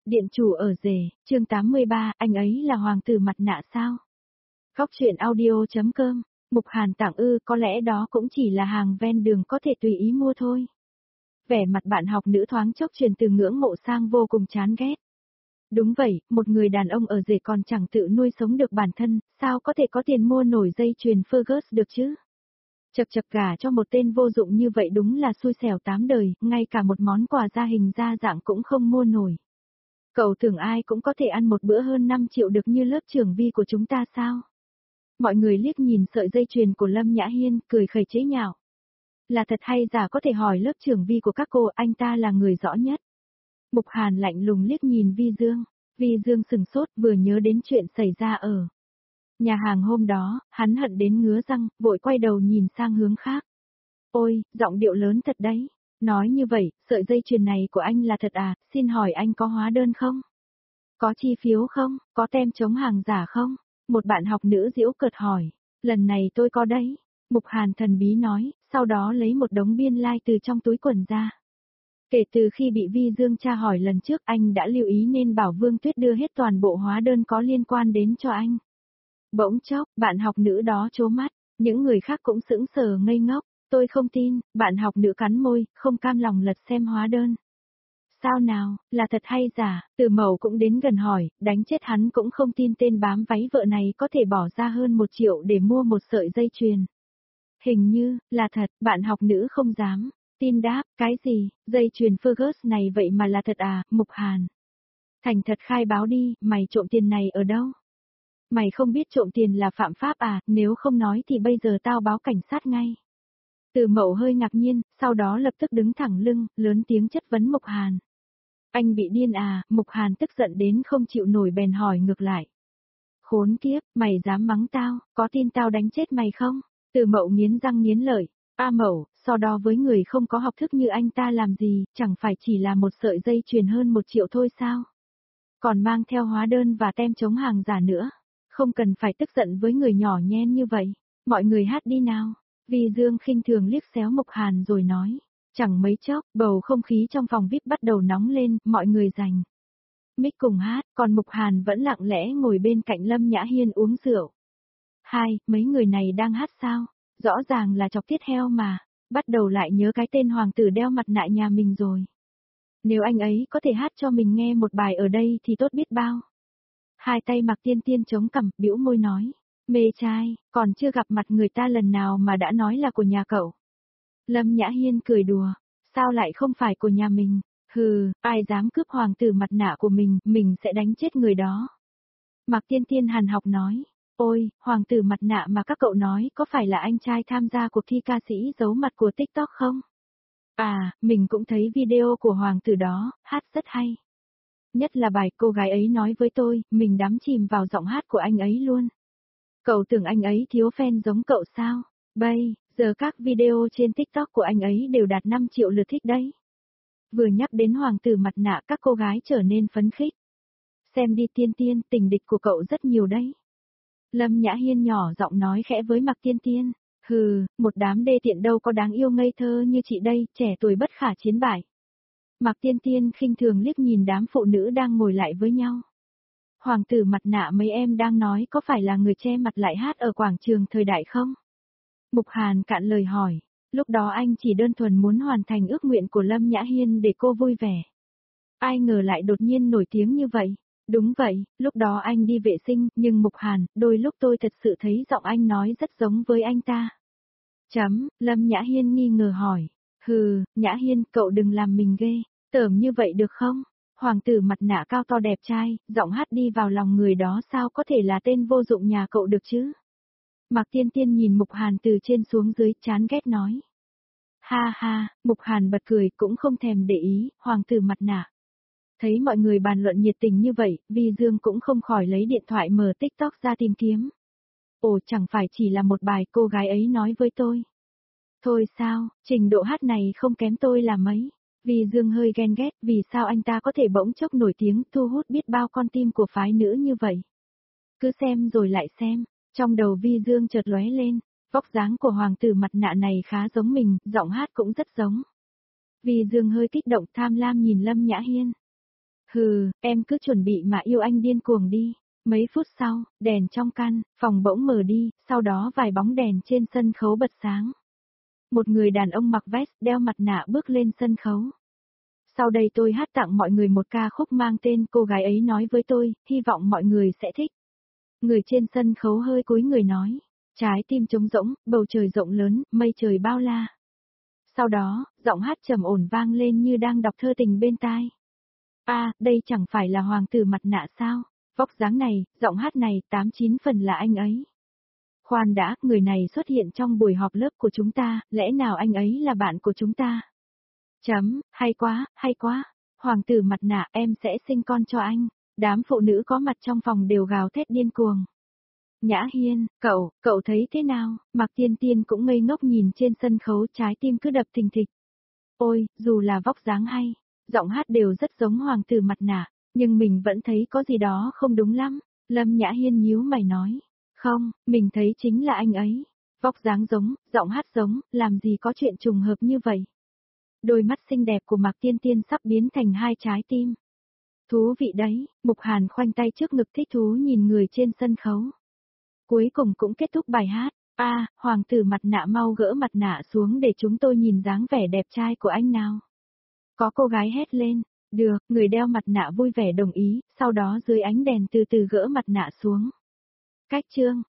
Điện chủ ở rể, chương 83, anh ấy là hoàng tử mặt nạ sao? Góc truyện audio.com, Mục Hàn tặng có lẽ đó cũng chỉ là hàng ven đường có thể tùy ý mua thôi. Vẻ mặt bạn học nữ thoáng chốc chuyển từ ngưỡng mộ sang vô cùng chán ghét. Đúng vậy, một người đàn ông ở rể còn chẳng tự nuôi sống được bản thân, sao có thể có tiền mua nổi dây chuyền Fergus được chứ? Chật chật gả cho một tên vô dụng như vậy đúng là xui xẻo tám đời, ngay cả một món quà gia hình gia dạng cũng không mua nổi. Cậu tưởng ai cũng có thể ăn một bữa hơn 5 triệu được như lớp trưởng Vi của chúng ta sao? Mọi người liếc nhìn sợi dây chuyền của Lâm Nhã Hiên, cười khẩy chế nhạo. Là thật hay giả có thể hỏi lớp trưởng Vi của các cô, anh ta là người rõ nhất. Mục Hàn lạnh lùng liếc nhìn Vi Dương. Vi Dương sừng sốt vừa nhớ đến chuyện xảy ra ở nhà hàng hôm đó, hắn hận đến ngứa răng, vội quay đầu nhìn sang hướng khác. Ôi, giọng điệu lớn thật đấy. Nói như vậy, sợi dây chuyền này của anh là thật à, xin hỏi anh có hóa đơn không? Có chi phiếu không? Có tem chống hàng giả không? Một bạn học nữ giễu cợt hỏi. Lần này tôi có đấy. Mục Hàn thần bí nói, sau đó lấy một đống biên lai like từ trong túi quần ra. Kể từ khi bị Vi Dương tra hỏi lần trước anh đã lưu ý nên bảo Vương Tuyết đưa hết toàn bộ hóa đơn có liên quan đến cho anh. Bỗng chốc, bạn học nữ đó trố mắt, những người khác cũng sững sờ ngây ngốc. Tôi không tin, bạn học nữ cắn môi, không cam lòng lật xem hóa đơn. Sao nào, là thật hay giả, Từ Mậu cũng đến gần hỏi, đánh chết hắn cũng không tin tên bám váy vợ này có thể bỏ ra hơn 1 triệu để mua một sợi dây chuyền. Hình như, là thật, bạn học nữ không dám. Tin đáp, cái gì, dây chuyền Fergus này vậy mà là thật à, Mục Hàn. Thành thật khai báo đi, mày trộm tiền này ở đâu? Mày không biết trộm tiền là phạm pháp à, nếu không nói thì bây giờ tao báo cảnh sát ngay. Từ Mậu hơi ngạc nhiên, sau đó lập tức đứng thẳng lưng, lớn tiếng chất vấn Mục Hàn. Anh bị điên à, Mục Hàn tức giận đến không chịu nổi bèn hỏi ngược lại. Khốn kiếp, mày dám mắng tao, có tin tao đánh chết mày không? Từ Mậu nghiến răng nghiến lợi. A Mậu, so đo với người không có học thức như anh ta làm gì, chẳng phải chỉ là một sợi dây chuyền hơn 1 triệu thôi sao? Còn mang theo hóa đơn và tem chống hàng giả nữa. Không cần phải tức giận với người nhỏ nhen như vậy. Mọi người hát đi nào. Vi Dương khinh thường liếc xéo Mục Hàn rồi nói. Chẳng mấy chốc, bầu không khí trong phòng VIP bắt đầu nóng lên, mọi người giành mic cùng hát, còn Mục Hàn vẫn lặng lẽ ngồi bên cạnh Lâm Nhã Hiên uống rượu. Mấy người này đang hát sao? Rõ ràng là chọc tiết heo mà. Bắt đầu lại nhớ cái tên hoàng tử đeo mặt nạ nhà mình rồi. Nếu anh ấy có thể hát cho mình nghe một bài ở đây thì tốt biết bao. Hai tay Mạc Tiên Tiên chống cằm, bĩu môi nói. Mê trai, còn chưa gặp mặt người ta lần nào mà đã nói là của nhà cậu. Lâm Nhã Hiên cười đùa. Sao lại không phải của nhà mình? Hừ, ai dám cướp hoàng tử mặt nạ của mình sẽ đánh chết người đó. Mạc Tiên Tiên hàn học nói. Ôi, hoàng tử mặt nạ mà các cậu nói có phải là anh trai tham gia cuộc thi ca sĩ giấu mặt của TikTok không? À, mình cũng thấy video của hoàng tử đó, hát rất hay. Nhất là bài cô gái ấy nói với tôi, mình đắm chìm vào giọng hát của anh ấy luôn. Cậu tưởng anh ấy thiếu fan giống cậu sao? Bây giờ các video trên TikTok của anh ấy đều đạt 5 triệu lượt thích đấy. Vừa nhắc đến hoàng tử mặt nạ các cô gái trở nên phấn khích. Xem đi Tiên Tiên, tình địch của cậu rất nhiều đấy. Lâm Nhã Hiên nhỏ giọng nói khẽ với Mạc Tiên Tiên. Hừ, một đám đê tiện đâu có đáng yêu ngây thơ như chị đây, trẻ tuổi bất khả chiến bại. Mạc Tiên Tiên khinh thường liếc nhìn đám phụ nữ đang ngồi lại với nhau. Hoàng tử mặt nạ mấy em đang nói có phải là người che mặt lại hát ở quảng trường thời đại không? Mục Hàn cạn lời hỏi. Lúc đó anh chỉ đơn thuần muốn hoàn thành ước nguyện của Lâm Nhã Hiên để cô vui vẻ. Ai ngờ lại đột nhiên nổi tiếng như vậy. Đúng vậy, lúc đó anh đi vệ sinh, nhưng Mục Hàn, đôi lúc tôi thật sự thấy giọng anh nói rất giống với anh ta. Lâm Nhã Hiên nghi ngờ hỏi. Hừ, Nhã Hiên, cậu đừng làm mình ghê, tởm như vậy được không? Hoàng tử mặt nạ cao to đẹp trai, giọng hát đi vào lòng người đó sao có thể là tên vô dụng nhà cậu được chứ? Mạc Tiên Tiên nhìn Mục Hàn từ trên xuống dưới, chán ghét nói. Ha ha, Mục Hàn bật cười cũng không thèm để ý, hoàng tử mặt nạ. Thấy mọi người bàn luận nhiệt tình như vậy, Vi Dương cũng không khỏi lấy điện thoại mở TikTok ra tìm kiếm. Ồ, chẳng phải chỉ là một bài cô gái ấy nói với tôi. Thôi sao, trình độ hát này không kém tôi là mấy. Vi Dương hơi ghen ghét vì sao anh ta có thể bỗng chốc nổi tiếng thu hút biết bao con tim của phái nữ như vậy. Cứ xem rồi lại xem, trong đầu Vi Dương chợt lóe lên, vóc dáng của hoàng tử mặt nạ này khá giống mình, giọng hát cũng rất giống. Vi Dương hơi kích động tham lam nhìn Lâm Nhã Hiên. Hừ, em cứ chuẩn bị mà yêu anh điên cuồng đi. Mấy phút sau, đèn trong căn phòng bỗng mở đi, sau đó vài bóng đèn trên sân khấu bật sáng. Một người đàn ông mặc vest, đeo mặt nạ bước lên sân khấu. Sau đây tôi hát tặng mọi người một ca khúc mang tên Cô gái ấy nói với tôi, hy vọng mọi người sẽ thích. Người trên sân khấu hơi cúi người nói, trái tim trống rỗng, bầu trời rộng lớn, mây trời bao la. Sau đó, giọng hát trầm ổn vang lên như đang đọc thơ tình bên tai. Đây chẳng phải là hoàng tử mặt nạ sao? Vóc dáng này, giọng hát này, 89 phần là anh ấy. Khoan đã, người này xuất hiện trong buổi họp lớp của chúng ta, lẽ nào anh ấy là bạn của chúng ta? Hay quá, hay quá. Hoàng tử mặt nạ, em sẽ sinh con cho anh. Đám phụ nữ có mặt trong phòng đều gào thét điên cuồng. Nhã Hiên, cậu thấy thế nào? Mạc Tiên Tiên cũng ngây ngốc nhìn trên sân khấu, trái tim cứ đập thình thịch. Ôi, dù là vóc dáng hay, giọng hát đều rất giống hoàng tử mặt nạ, nhưng mình vẫn thấy có gì đó không đúng lắm. Lâm Nhã Hiên nhíu mày nói. Không, mình thấy chính là anh ấy. Vóc dáng giống, giọng hát giống, làm gì có chuyện trùng hợp như vậy. Đôi mắt xinh đẹp của Mạc Tiên Tiên sắp biến thành hai trái tim. Thú vị đấy, Mục Hàn khoanh tay trước ngực thích thú nhìn người trên sân khấu. Cuối cùng cũng kết thúc bài hát. Hoàng tử mặt nạ mau gỡ mặt nạ xuống để chúng tôi nhìn dáng vẻ đẹp trai của anh nào. Có cô gái hét lên. Được, người đeo mặt nạ vui vẻ đồng ý, sau đó dưới ánh đèn từ từ gỡ mặt nạ xuống. Cách chương